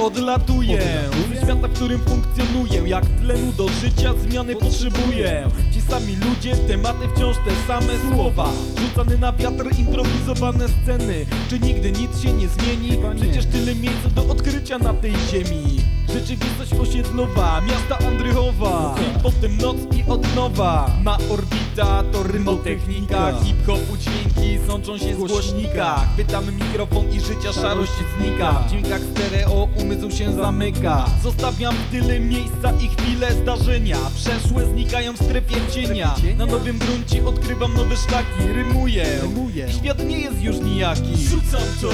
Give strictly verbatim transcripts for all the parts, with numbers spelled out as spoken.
Odlatuję ze świata, w którym funkcjonuję. Jak tlenu do życia zmiany potrzebuję. Ci sami ludzie, tematy wciąż te same słowa, rzucane na wiatr, improwizowane sceny. Czy nigdy nic się nie zmieni? Przecież tyle miejsc do odkrycia na tej ziemi. Rzeczywistość osiedlowa, miasta Andrychowa, i potem noc i od nowa. Ma orbita, to rymotechnika, hip-hopu dźwięki sączą się z głośnika. Chwytamy mikrofon i życia szarość znika. W dźwiękach stereo umysł się zamyka. Zostawiam tyle miejsca i chwile zdarzenia. Przeszłe znikają w strefie cienia. Na nowym gruncie odkrywam nowe szlaki. Rymuję, świat nie jest już nijaki. Rzucam to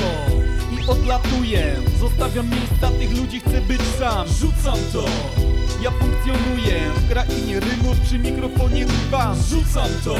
i odlatuję. Zostawiam miejsca, tych ludzi chcę być sam. Rzucam to, ja funkcjonuję w krainie rymów, przy mikrofonie trwam. Rzucam to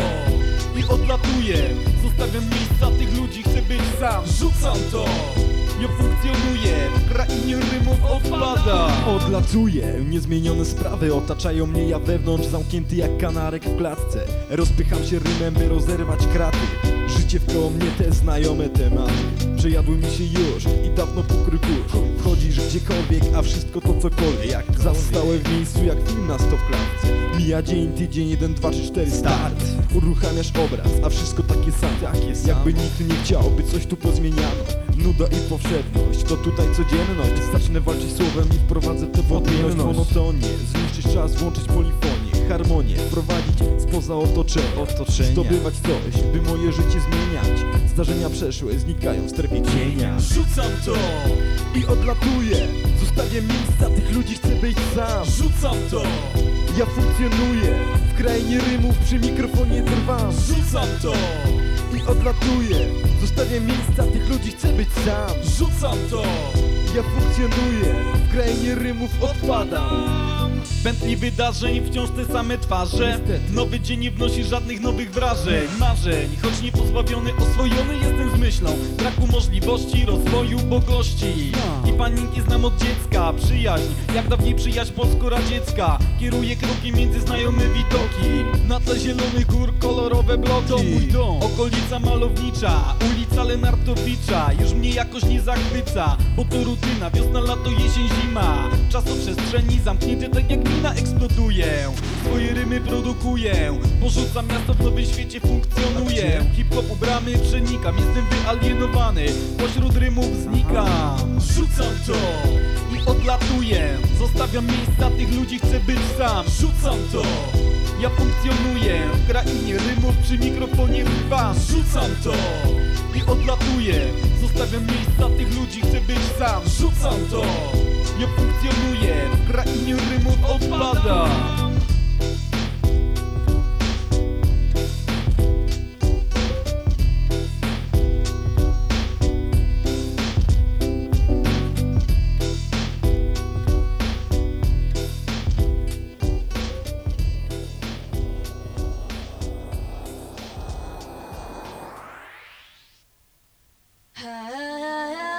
i odlatuję. Zostawiam miejsca, tych ludzi chcę być sam. Rzucam to, ja funkcjonuję w krainie rymów, odpada. Odlatuję, niezmienione sprawy otaczają mnie, ja wewnątrz zamknięty jak kanarek w klatce. Rozpycham się rymem, by rozerwać kraty. Życie wkoło mnie te znajome tematy przejadły mi się już i dawno pokrył kurz. Wchodzisz gdziekolwiek, a wszystko to cokolwiek zastałe w miejscu jak film na stop klatce. Mija dzień, tydzień, jeden, dwa, trzy, cztery, start. Uruchamiasz obraz, a wszystko takie same. Jakby nikt nie chciał, by coś tu pozmieniano. Nuda i powszedność, to tutaj codzienność. Zacznę walczyć słowem i wprowadzę tę odmienność. Monotonię, zniszczyć czas, włączyć polifonię, harmonię, wprowadzić spoza otoczenia, otoczenia. Zdobywać coś, by moje życie zmieniać. Zdarzenia przeszłe znikają w strefie cienia. Rzucam to i odlatuję. Zostawię miejsca, tych ludzi chcę być sam. Rzucam to, ja funkcjonuję w krainie rymów, przy mikrofonie trwam. Rzucam to i odlatuję. Zostawiam miejsca, tych ludzi chcę być sam. Rzucam to, ja funkcjonuję w krainie rymów, odpadam. Pętli wydarzeń, wciąż te same twarze. Nowy dzień nie wnosi żadnych nowych wrażeń, marzeń. Choć nie pozbawiony, oswojony jestem z myślą braku możliwości rozwoju, bogości i paniki znam od dziecka. Przyjaźń, jak dawniej przyjaźń polsko-radziecka. Kieruję kroki między znajome widoki. Na tle zielonych gór kolorowe bloki. To mój dom, okolica malownicza, ulica Lenartowicza. Już mnie jakoś nie zachwyca, bo to rutyna, wiosna, lato, jesień, zima. Czasoprzestrzeni zamknięte tak jak wina, eksploduję. Swoje rymy produkuję, porzucam miasto, w nowym świecie funkcjonuję. Hip-hopu bramy przenikam, jestem wyalienowany, pośród rymów znikam. Rzucam to i odlatuję. Zostawiam miejsca, tych ludzi chcę być sam. Rzucam to, ja funkcjonuję w krainie rymów, przy mikrofonie trwam. Rzucam to i odlatuję. Zostawiam miejsca, tych ludzi chcę być sam. Rzucam to, ja funkcjonuję w krainie rymów, odpada.